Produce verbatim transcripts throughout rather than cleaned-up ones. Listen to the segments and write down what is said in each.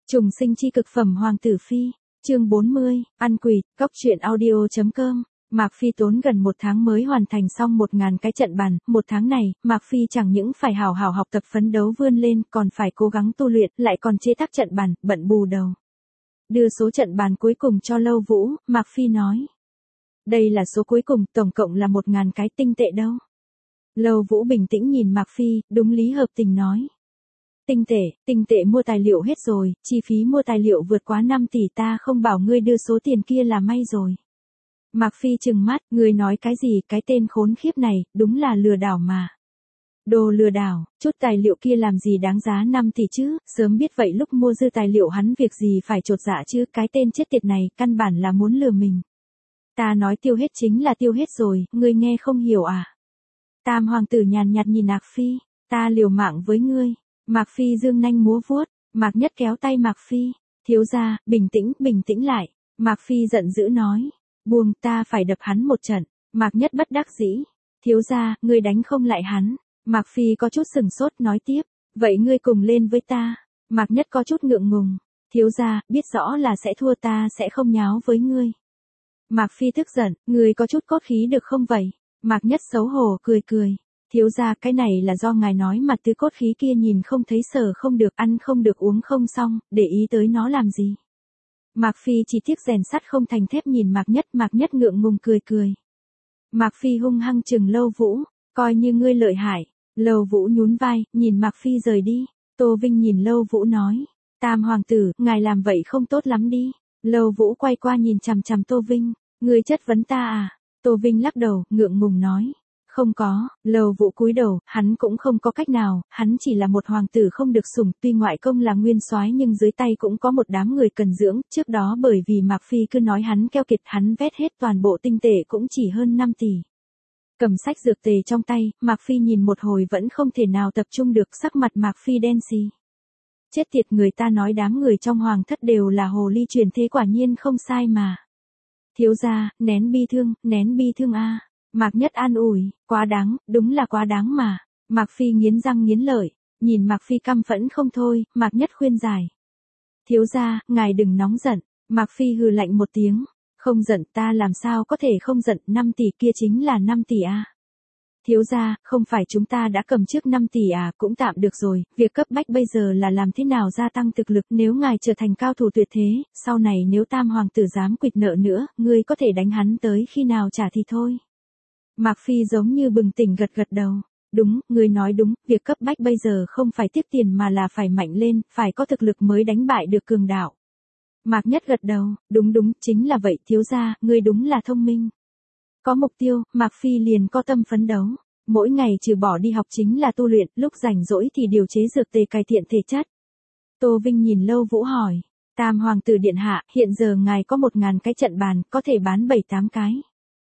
Trùng sinh chi cực phẩm Hoàng tử Phi, chương bốn mươi, ăn quỵt, cóc truyện audio.com. Mạc Phi tốn gần một tháng mới hoàn thành xong một ngàn cái trận bàn, một tháng này, Mạc Phi chẳng những phải hào hào học tập phấn đấu vươn lên, còn phải cố gắng tu luyện, lại còn chế tác trận bàn, bận bù đầu. Đưa số trận bàn cuối cùng cho Lâu Vũ, Mạc Phi nói. Đây là số cuối cùng, tổng cộng là một ngàn cái, tinh tệ đâu. Lâu Vũ bình tĩnh nhìn Mạc Phi, đúng lý hợp tình nói. Tinh tệ, tinh tệ mua tài liệu hết rồi, chi phí mua tài liệu vượt quá năm tỷ, ta không bảo ngươi đưa số tiền kia là may rồi. Mạc Phi trừng mắt, ngươi nói cái gì, cái tên khốn khiếp này, đúng là lừa đảo mà. Đồ lừa đảo, chút tài liệu kia làm gì đáng giá năm tỷ chứ, sớm biết vậy lúc mua dư tài liệu hắn việc gì phải chột dạ chứ, cái tên chết tiệt này, căn bản là muốn lừa mình. Ta nói tiêu hết chính là tiêu hết rồi, ngươi nghe không hiểu à. Tam hoàng tử nhàn nhạt nhìn Mạc Phi, ta liều mạng với ngươi. Mạc Phi dương nanh múa vuốt, Mạc Nhất kéo tay Mạc Phi, thiếu gia, bình tĩnh, bình tĩnh lại. Mạc Phi giận dữ nói, buông, ta phải đập hắn một trận. Mạc Nhất bất đắc dĩ, thiếu gia, ngươi đánh không lại hắn. Mạc Phi có chút sừng sốt nói tiếp, vậy ngươi cùng lên với ta. Mạc Nhất có chút ngượng ngùng, thiếu gia, biết rõ là sẽ thua, ta sẽ không nháo với ngươi. Mạc Phi tức giận, ngươi có chút cốt khí được không vậy? Mạc Nhất xấu hổ cười cười. Thiếu gia, cái này là do ngài nói mà tứ cốt khí kia nhìn không thấy sở không được, ăn không được uống không xong, để ý tới nó làm gì. Mạc Phi chỉ tiếc rèn sắt không thành thép nhìn Mạc Nhất, Mạc Nhất ngượng ngùng cười cười. Mạc Phi hung hăng chừng Lâu Vũ, coi như ngươi lợi hại. Lâu Vũ nhún vai, nhìn Mạc Phi rời đi. Tô Vinh nhìn Lâu Vũ nói, Tam hoàng tử, ngài làm vậy không tốt lắm đi. Lâu Vũ quay qua nhìn chằm chằm Tô Vinh, ngươi chất vấn ta à? Tô Vinh lắc đầu, ngượng ngùng nói. Không có, Lâu Vũ cúi đầu, hắn cũng không có cách nào, hắn chỉ là một hoàng tử không được sủng, tuy ngoại công là nguyên soái nhưng dưới tay cũng có một đám người cần dưỡng, trước đó bởi vì Mạc Phi cứ nói hắn keo kiệt, hắn vét hết toàn bộ tinh tệ cũng chỉ hơn năm tỷ. Cầm sách dược tề trong tay, Mạc Phi nhìn một hồi vẫn không thể nào tập trung được, sắc mặt Mạc Phi đen xì. Chết tiệt, người ta nói đám người trong hoàng thất đều là hồ ly truyền thế, quả nhiên không sai mà. Thiếu gia, nén bi thương, nén bi thương a. Mạc Nhất an ủi, quá đáng, đúng là quá đáng mà. Mạc Phi nghiến răng nghiến lợi, nhìn Mạc Phi căm phẫn không thôi, Mạc Nhất khuyên giải. Thiếu gia, ngài đừng nóng giận. Mạc Phi hừ lạnh một tiếng, không giận, ta làm sao có thể không giận, năm tỷ kia chính là năm tỷ a. Thiếu gia, không phải chúng ta đã cầm trước năm tỷ à, cũng tạm được rồi, việc cấp bách bây giờ là làm thế nào gia tăng thực lực, nếu ngài trở thành cao thủ tuyệt thế, sau này nếu Tam hoàng tử dám quỵt nợ nữa, ngươi có thể đánh hắn tới khi nào trả thì thôi. Mạc Phi giống như bừng tỉnh gật gật đầu. Đúng, ngươi nói đúng, việc cấp bách bây giờ không phải tiếc tiền mà là phải mạnh lên, phải có thực lực mới đánh bại được cường đạo. Mạc Nhất gật đầu, đúng đúng, chính là vậy, thiếu gia, ngươi đúng là thông minh. Có mục tiêu, Mạc Phi liền có tâm phấn đấu. Mỗi ngày trừ bỏ đi học chính là tu luyện, lúc rảnh rỗi thì điều chế dược tề cải thiện thể chất. Tô Vinh nhìn Lâu Vũ hỏi, Tam hoàng tử điện hạ, hiện giờ ngài có một ngàn cái trận bàn, có thể bán bảy tám cái.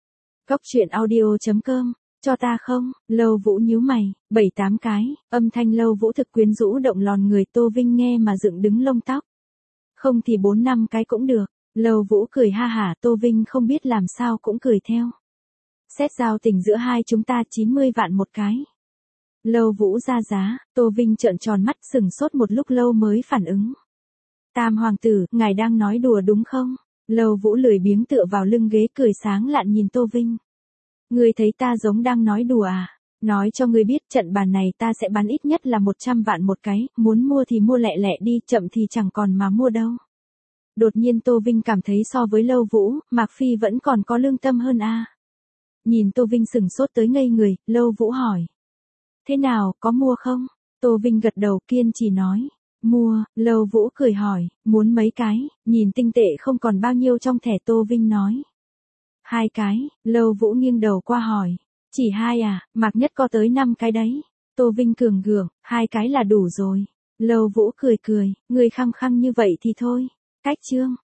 Cóc truyện audio.com, cho ta không? Lâu Vũ nhíu mày, bảy tám cái, âm thanh Lâu Vũ thực quyến rũ động lòn người, Tô Vinh nghe mà dựng đứng lông tóc. Không thì bốn năm cái cũng được. Lâu Vũ cười ha hả, Tô Vinh không biết làm sao cũng cười theo. Xét giao tình giữa hai chúng ta chín mươi vạn một cái. Lâu Vũ ra giá, Tô Vinh trợn tròn mắt sừng sốt một lúc lâu mới phản ứng. Tam hoàng tử, ngài đang nói đùa đúng không? Lâu Vũ lười biếng tựa vào lưng ghế cười sáng lạn nhìn Tô Vinh. Ngươi thấy ta giống đang nói đùa à? Nói cho ngươi biết, trận bàn này ta sẽ bán ít nhất là một trăm vạn một cái, muốn mua thì mua lẹ lẹ đi, chậm thì chẳng còn mà mua đâu. Đột nhiên Tô Vinh cảm thấy so với Lâu Vũ, Mạc Phi vẫn còn có lương tâm hơn a. Nhìn Tô Vinh sừng sốt tới ngây người, Lâu Vũ hỏi. Thế nào, có mua không? Tô Vinh gật đầu kiên trì nói. Mua, Lâu Vũ cười hỏi, muốn mấy cái, nhìn tinh tệ không còn bao nhiêu trong thẻ, Tô Vinh nói. Hai cái, Lâu Vũ nghiêng đầu qua hỏi. Chỉ hai à, Mạc Nhất có tới năm cái đấy. Tô Vinh cường gượng, hai cái là đủ rồi. Lâu Vũ cười cười, người khăng khăng như vậy thì thôi. Cách chương.